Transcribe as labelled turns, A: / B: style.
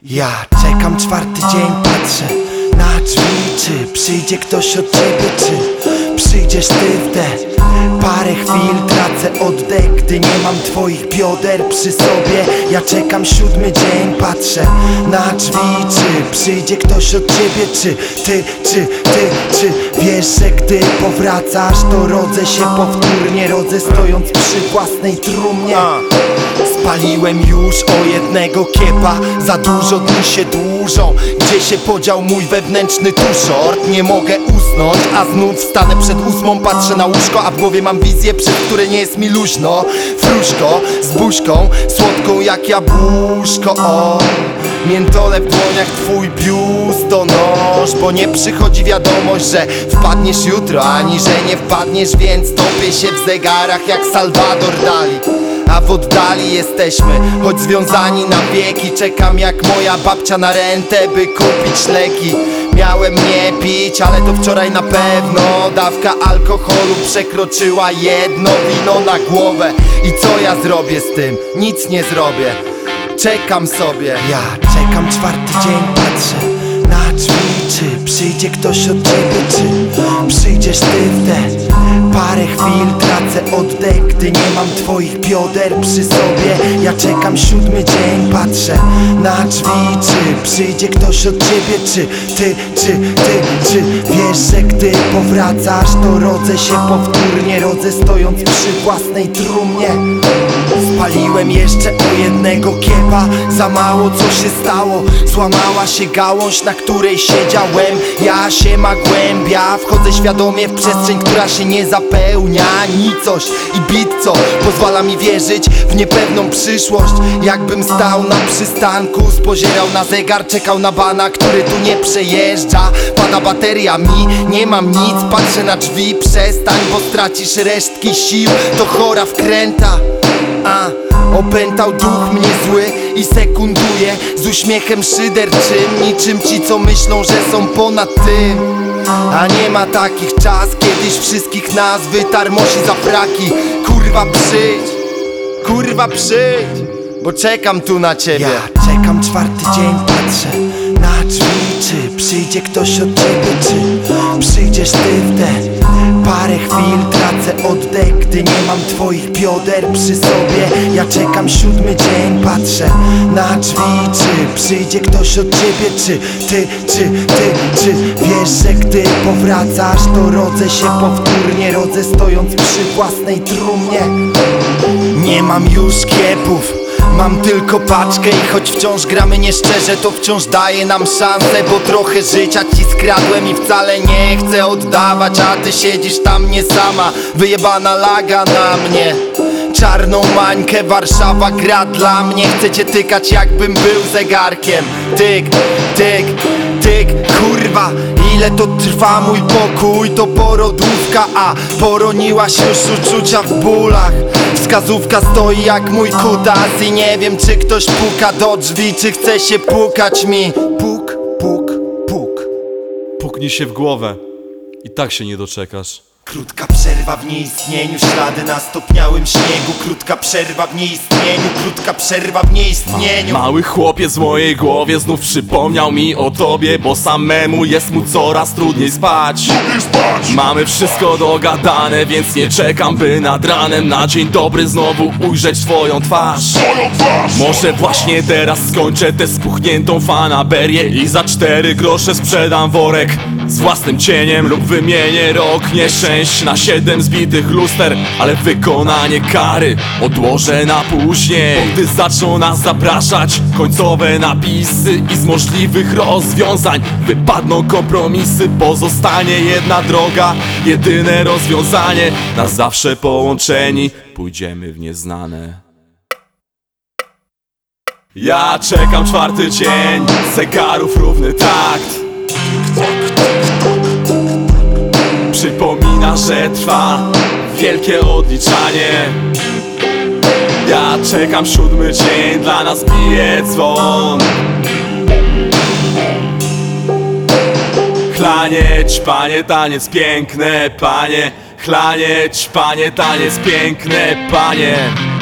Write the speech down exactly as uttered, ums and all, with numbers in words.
A: Ja czekam czwarty dzień, patrzę na drzwi. Czy przyjdzie ktoś od ciebie, czy przyjdziesz ty w te parę chwil? Tracę oddech, gdy nie mam twoich bioder przy sobie. Ja czekam siódmy dzień, patrzę na drzwi. Czy przyjdzie ktoś od ciebie, czy ty, czy ty, czy wiesz, że gdy powracasz, to rodzę się powtórnie. Rodzę stojąc przy własnej trumnie. Spaliłem już o jednego kiepa, za dużo dni się dłużą. Gdzie się podział mój wewnętrzny tuszort? Nie mogę usnąć, a znów wstanę przed ósmą. Patrzę na łóżko, a w głowie mam wizję, przez które nie jest mi luźno. Fruszko z buźką, słodką jak jabłuszko. O, miętole w dłoniach, twój biustonosz. Bo nie przychodzi wiadomość, że wpadniesz jutro, ani że nie wpadniesz, więc topię się w zegarach jak Salvador Dali. A w oddali jesteśmy, choć związani na wieki. Czekam jak moja babcia na rentę, by kupić leki. Miałem nie pić, ale to wczoraj na pewno. Dawka alkoholu przekroczyła jedno wino na głowę. I co ja zrobię z tym? Nic nie zrobię. Czekam sobie. Ja czekam czwarty dzień, patrzę na drzwi. Czy przyjdzie ktoś od ciebie, czy przyjdziesz ty w te parę chwil? Tracę oddech, gdy nie mam twoich bioder przy sobie. Ja czekam siódmy dzień, patrzę na drzwi. Czy przyjdzie ktoś od ciebie, czy ty, czy ty, czy wiesz, że gdy powracasz, to rodzę się powtórnie. Rodzę stojąc przy własnej trumnie. Spaliłem jeszcze o jednego kiepa, za mało co się stało. Złamała się gałąź, na której siedziałem. Ja się ma głębia, wchodzę świadomie w przestrzeń, która się nie zapełnia. Nicość i bit, co pozwala mi wierzyć w niepewną przyszłość. Jakbym stał na przystanku, spozierał na zegar, czekał na bana, który tu nie przejeżdża. Pada bateria mi, nie mam nic, patrzę na drzwi. Przestań, bo stracisz resztki sił, to chora wkręta. A, opętał duch mnie zły i sekunduje z uśmiechem szyderczym, niczym ci, co myślą, że są ponad tym. A nie ma takich czas, kiedyś wszystkich nas wytarmosi za fraki. Kurwa przyjdź, kurwa przyjdź, bo czekam tu na ciebie. Ja czekam czwarty dzień, patrzę na drzwi. Czy przyjdzie ktoś od ciebie, czy przyjdziesz ty w te parę chwil? Tracę oddech, gdy nie mam twoich bioder przy sobie. Ja czekam siódmy dzień, patrzę na drzwi. Czy przyjdzie ktoś od ciebie, czy ty, czy ty, czy wiesz, że gdy powracasz, to rodzę się powtórnie. Rodzę stojąc przy własnej trumnie. Nie mam już kiepów, mam tylko paczkę i choć wciąż gramy nieszczerze, to wciąż daje nam szansę. Bo trochę życia ci skradłem i wcale nie chcę oddawać. A ty siedzisz tam nie sama, wyjebana laga na mnie. Czarną mańkę, Warszawa gra dla mnie. Chcecie tykać jakbym był zegarkiem. Tyk, tyk, tyk, kurwa. Ile to trwa mój pokój, to porodówka. A poroniłaś już uczucia w bólach. Wskazówka stoi jak mój kutas i nie wiem, czy ktoś puka do drzwi, czy chce się pukać mi. Puk, puk, puk.
B: Puknij się w głowę i tak się nie doczekasz.
A: Krótka przerwa w nieistnieniu, ślady na stopniałym śniegu. Krótka przerwa w nieistnieniu, krótka przerwa w nieistnieniu.
B: Mały chłopiec w mojej głowie znów przypomniał mi o tobie, bo samemu jest mu coraz trudniej spać. Mamy wszystko dogadane, więc nie czekam, by nad ranem na dzień dobry znowu ujrzeć twoją twarz. Może właśnie teraz skończę tę spuchniętą fanaberię i za cztery grosze sprzedam worek z własnym cieniem, lub wymienię rok nieszczęść na siedem zbitych luster. Ale wykonanie kary odłożę na później, bo gdy zaczną nas zapraszać końcowe napisy i z możliwych rozwiązań wypadną kompromisy, pozostanie jedna droga, jedyne rozwiązanie. Na zawsze połączeni pójdziemy w nieznane. Ja czekam czwarty dzień, zegarów równy takt przypomina, że trwa wielkie odliczanie. Ja czekam siódmy dzień, dla nas bije dzwon. Chlanie, ćpanie, taniec piękne, panie. Chlanie, ćpanie, taniec piękne, panie.